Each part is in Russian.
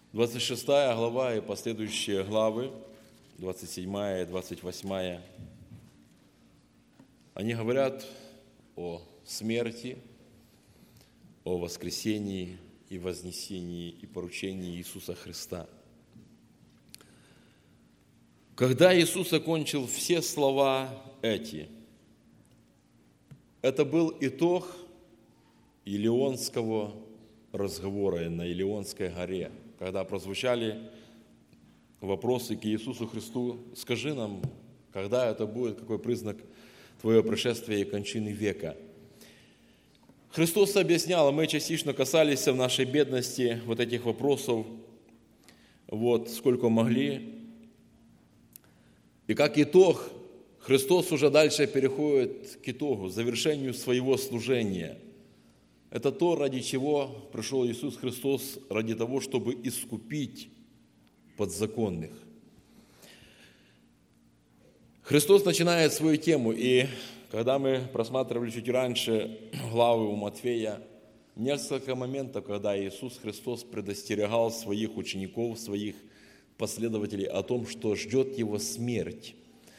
26 глава и последующие главы, 27 и 28, они говорят о смерти, о воскресении и вознесении и поручении Иисуса Христа. Когда Иисус окончил все слова эти, это был итог Илионского разговора на Илионской горе, когда прозвучали вопросы к Иисусу Христу: «Скажи нам, когда это будет, какой признак Твоего пришествия и кончины века?» Христос объяснял, а мы частично касались в нашей бедности вот этих вопросов, сколько могли. И как итог, Христос уже дальше переходит к итогу, завершению своего служения. Это то, ради чего пришел Иисус Христос, ради того, чтобы искупить подзаконных. Христос начинает свою тему, и когда мы просматривали чуть раньше главы у Матфея, несколько моментов, когда Иисус Христос предостерегал своих учеников, своих последователей о том, что ждет его смерть.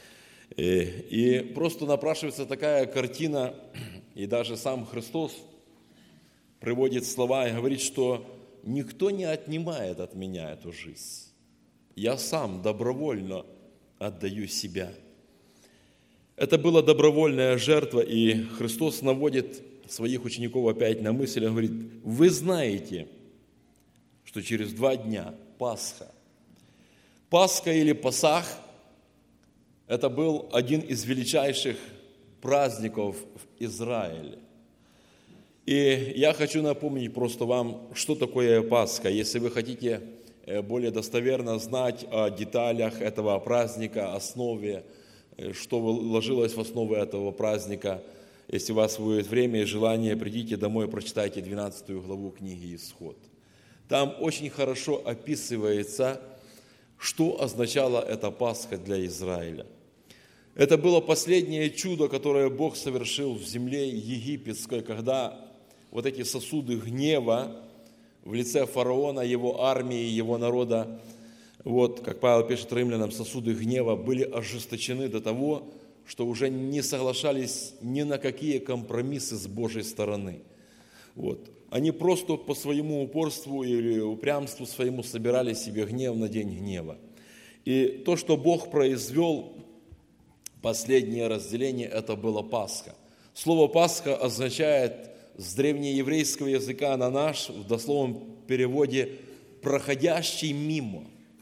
И просто напрашивается такая картина, и даже сам Христос приводит слова и говорит, что никто не отнимает от меня эту жизнь. Я сам добровольно отдаю себя. Это была добровольная жертва, и Христос наводит своих учеников опять на мысль, он говорит: вы знаете, что через 2 дня Пасха. Пасха или Пасах – это был один из величайших праздников в Израиле. И я хочу напомнить просто вам, что такое Пасха. Если вы хотите более достоверно знать о деталях этого праздника, основе, что ложилось в основу этого праздника, если у вас будет время и желание, придите домой и прочитайте 12 главу книги «Исход». Там очень хорошо описывается, что означала эта Пасха для Израиля. Это было последнее чудо, которое Бог совершил в земле египетской, когда вот эти сосуды гнева в лице фараона, его армии, его народа, как Павел пишет римлянам, сосуды гнева были ожесточены до того, что уже не соглашались ни на какие компромиссы с Божьей стороны. Они просто по своему упорству или упрямству своему собирали себе гнев на день гнева. И то, что Бог произвел, последнее разделение, это была Пасха. Слово «Пасха» означает с древнееврейского языка на наш, в дословном переводе, «проходящий мимо»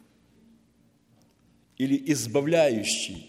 или «избавляющий».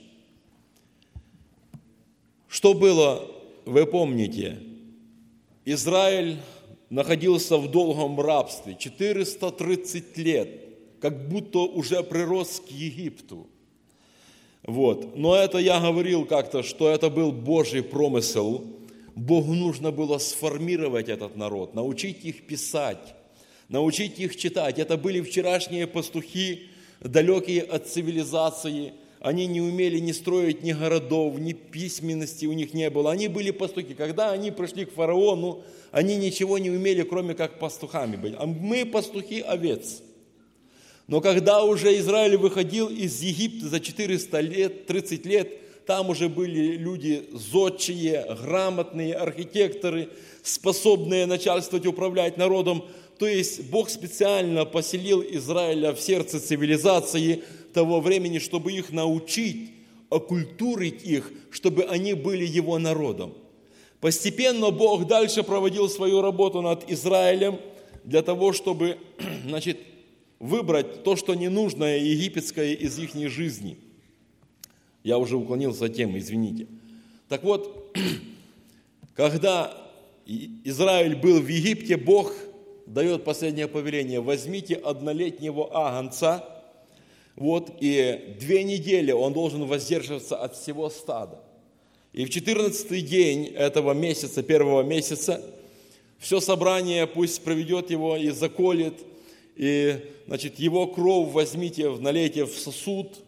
Что было, вы помните, Израиль находился в долгом рабстве 430 лет, как будто уже прирос к Египту. Но это я говорил как-то, что это был Божий промысел. Богу нужно было сформировать этот народ, научить их писать, научить их читать. Это были вчерашние пастухи, далекие от цивилизации. Они не умели ни строить ни городов, ни письменности у них не было. Они были пастухи. Когда они пришли к фараону, они ничего не умели, кроме как пастухами быть. А мы пастухи овец. Но когда уже Израиль выходил из Египта за 400 лет, 30 лет, там уже были люди зодчие, грамотные, архитекторы, способные начальствовать, управлять народом. То есть Бог специально поселил Израиля в сердце цивилизации того времени, чтобы их научить, окультурить их, чтобы они были его народом. Постепенно Бог дальше проводил свою работу над Израилем для того, чтобы, выбрать то, что ненужное египетское из их жизни. Я уже уклонился от темы, извините. Так вот, когда Израиль был в Египте, Бог дает последнее повеление: возьмите 1-летнего агнца, и 2 недели он должен воздерживаться от всего стада. И в 14-й день этого месяца, 1-го месяца, все собрание пусть проведет его и заколет, и, его кровь возьмите, налейте в сосуд,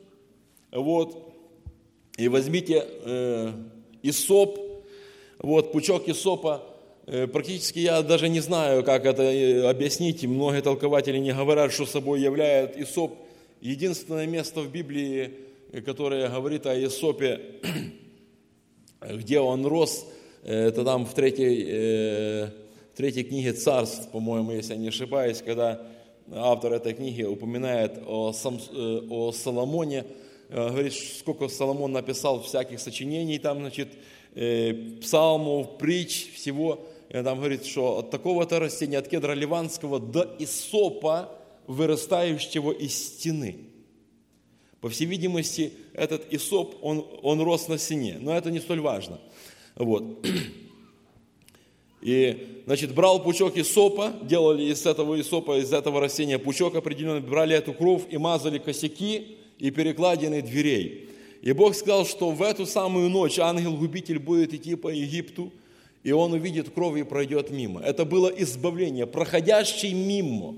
и возьмите иссоп, пучок иссопа, практически я даже не знаю, как это объяснить. Многие толкователи не говорят, что собой являет Исоп. Единственное место в Библии, которое говорит о Исопе, где он рос, это там в третьей книге Царств, по-моему, если я не ошибаюсь, когда автор этой книги упоминает о Соломоне, говорит, сколько Соломон написал всяких сочинений, там, значит, псалмов, притч, всего. И там говорит, что от такого-то растения, от кедра ливанского до исопа, вырастающего из стены. По всей видимости, этот исоп, он рос на стене, но это не столь важно. Вот. И, значит, брал пучок исопа, делали из этого исопа, из этого растения пучок определенный, брали эту кровь и мазали косяки и перекладины дверей. И Бог сказал, что в эту самую ночь ангел-губитель будет идти по Египту, и он увидит кровь и пройдет мимо. Это было избавление, проходящий мимо.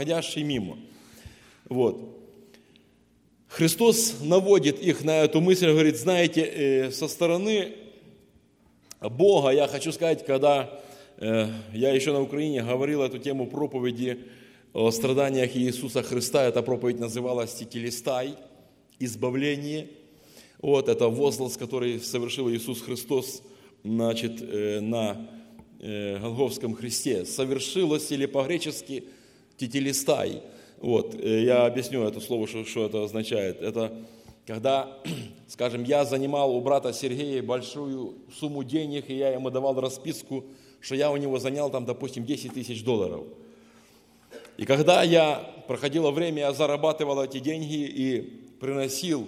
Вот. Христос наводит их на эту мысль, говорит, знаете, со стороны Бога, я хочу сказать, когда я еще на Украине говорил эту тему проповеди о страданиях Иисуса Христа, эта проповедь называлась «Тетелестай», избавление. Вот, это возглас, который совершил Иисус Христос, значит, на Голгофском кресте. Совершилось или по-гречески «Тетелестай». Вот, я объясню это слово, что это означает. Это когда, скажем, я занимал у брата Сергея большую сумму денег, и я ему давал расписку, что я у него занял там, допустим, $10 тысяч. И когда проходило время, я зарабатывал эти деньги и приносил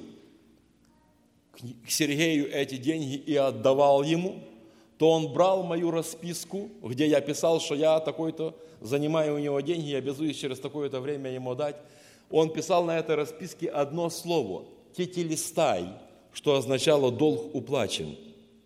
к Сергею эти деньги и отдавал ему, то он брал мою расписку, где я писал, что я такой-то занимаю у него деньги и обязуюсь через такое-то время ему дать. Он писал на этой расписке одно слово – «тетелестай», что означало «долг уплачен».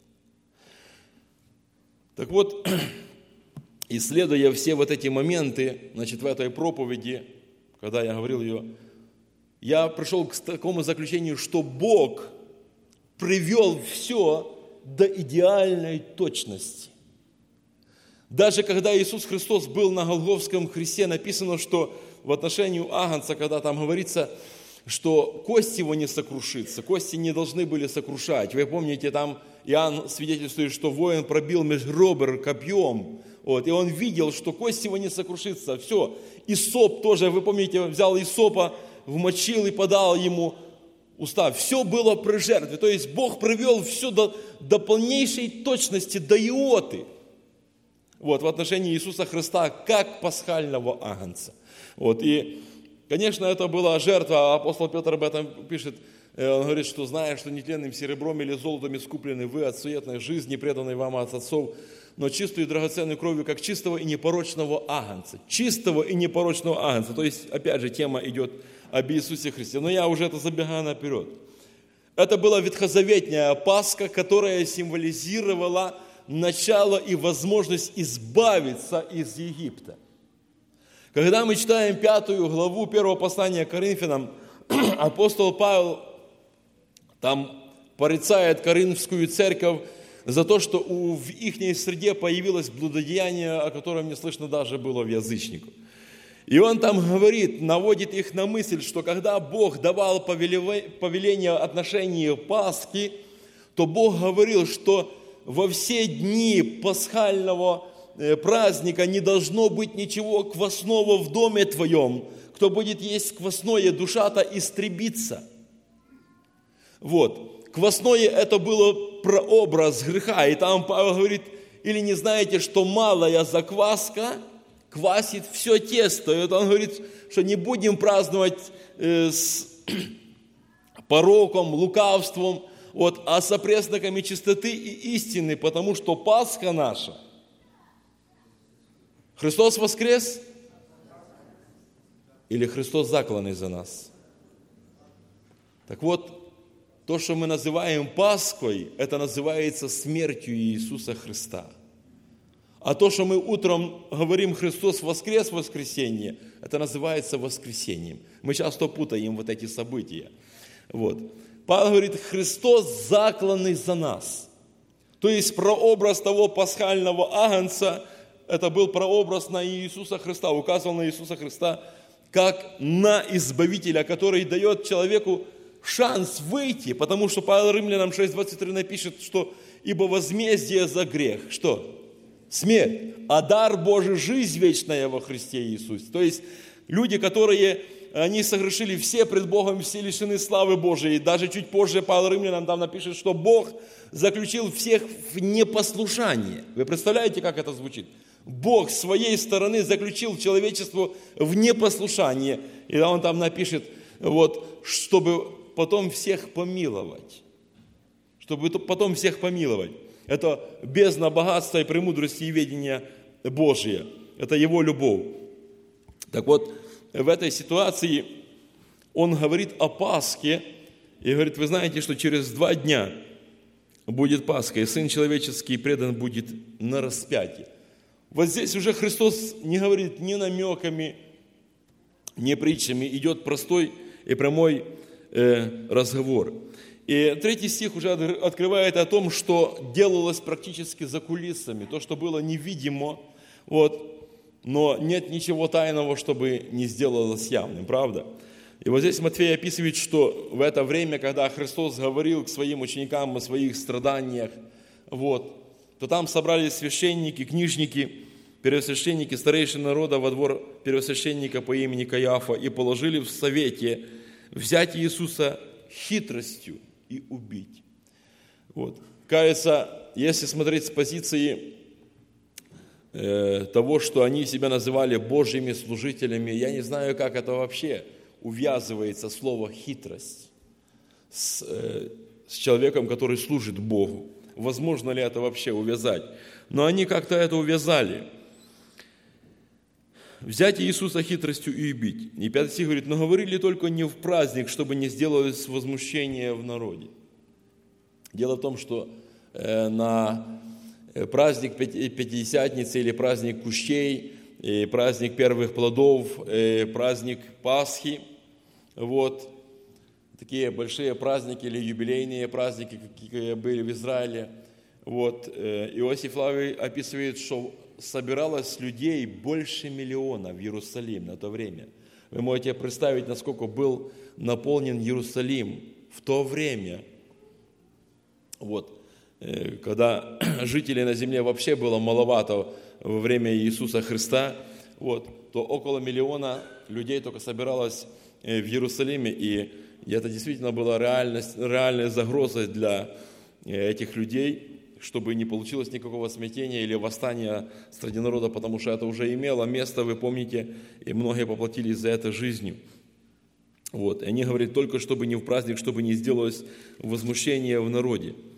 Так вот, исследуя все вот эти моменты, значит, в этой проповеди, когда я говорил ее, я пришел к такому заключению, что Бог привел все до идеальной точности. Даже когда Иисус Христос был на Голгофском кресте, написано, что в отношении агнца, когда там говорится, что кость его не сокрушится, кости не должны были сокрушать. Вы помните, там Иоанн свидетельствует, что воин пробил между ребер копьем, вот, и он видел, что кость его не сокрушится. Все. Исоп тоже, вы помните, взял исопа, вмочил и подал ему уста. Все было при жертве. То есть Бог привел все до полнейшей точности, до иоты. Вот, в отношении Иисуса Христа, как пасхального агнца. Вот, и, конечно, это была жертва. Апостол Петр об этом пишет. Он говорит, что зная, что нетленным серебром или золотом искуплены вы от суетной жизни, преданной вам от отцов, но чистую и драгоценную кровью, как чистого и непорочного агнца. Чистого и непорочного агнца. То есть, опять же, тема идет об Иисусе Христе. Но я уже это забегаю наперед. Это была ветхозаветная Пасха, которая символизировала начало и возможность избавиться из Египта. Когда мы читаем 5 главу 1 послания к Коринфянам, апостол Павел там порицает Коринфскую церковь за то, что в их среде появилось блудодеяние, о котором не слышно даже было в язычниках. И он там говорит, наводит их на мысль, что когда Бог давал повеление в отношении Пасхи, то Бог говорил, что во все дни пасхального праздника не должно быть ничего квасного в доме твоем. Кто будет есть квасное, душа-то истребится. Вот. Квасное это было прообраз греха. И там Павел говорит, или не знаете, что малая закваска квасит все тесто. И вот он говорит, что не будем праздновать с пороком, лукавством, вот, а с опресноками чистоты и истины, потому что Пасха наша. Христос воскрес? Или Христос закланный за нас? Так вот, то, что мы называем Пасхой, это называется смертью Иисуса Христа. А то, что мы утром говорим «Христос воскрес» в воскресенье, это называется воскресением. Мы часто путаем вот эти события. Вот. Павел говорит, Христос закланный за нас. То есть прообраз того пасхального агнца, это был прообраз на Иисуса Христа, указывал на Иисуса Христа как на Избавителя, который дает человеку шанс выйти, потому что Павел Римлянам 6:23 напишет, что «Ибо возмездие за грех». Что? Смерть. А дар Божий – жизнь вечная во Христе Иисусе. То есть люди, которые, они согрешили все пред Богом, все лишены славы Божией. И даже чуть позже Павел Римлянам там напишет, что Бог заключил всех в непослушание. Вы представляете, как это звучит? Бог с своей стороны заключил человечество в непослушание. И он там напишет, вот, чтобы потом всех помиловать. Чтобы потом всех помиловать. Это бездна богатства и премудрости и ведения Божия. Это Его любовь. Так вот, в этой ситуации он говорит о Пасхе. И говорит, вы знаете, что через 2 дня будет Пасха, и Сын Человеческий предан будет на распятие. Вот здесь уже Христос не говорит ни намеками, ни притчами. Идет простой и прямой разговор. И 3 стих уже открывает о том, что делалось практически за кулисами. То, что было невидимо, вот, но нет ничего тайного, чтобы не сделалось явным, правда? И вот здесь Матфей описывает, что в это время, когда Христос говорил к своим ученикам о своих страданиях, вот, то там собрались священники, книжники, первосвященники, старейшины народа во двор первосвященника по имени Каиафа и положили в совете взять Иисуса хитростью и убить. Вот. Кажется, если смотреть с позиции того, что они себя называли Божьими служителями, я не знаю, как это вообще увязывается слово «хитрость» с человеком, который служит Богу. Возможно ли это вообще увязать? Но они как-то это увязали. Взять Иисуса хитростью и убить. И 5 стих говорит, но говорили только не в праздник, чтобы не сделалось возмущение в народе. Дело в том, что на праздник Пятидесятницы или праздник Кущей, и праздник первых плодов, праздник Пасхи, вот, такие большие праздники или юбилейные праздники, какие были в Израиле, вот, Иосиф Флавий описывает, что собиралось людей больше 1 миллиона в Иерусалим на то время. Вы можете представить, насколько был наполнен Иерусалим в то время, вот, когда жителей на земле вообще было маловато во время Иисуса Христа, вот, то около 1 миллиона людей только собиралось в Иерусалиме, и это действительно была реальной загрозой для этих людей, чтобы не получилось никакого смятения или восстания среди народа, потому что это уже имело место, вы помните, и многие поплатились за это жизнью. Вот. И они говорят только, чтобы не в праздник, чтобы не сделалось возмущение в народе.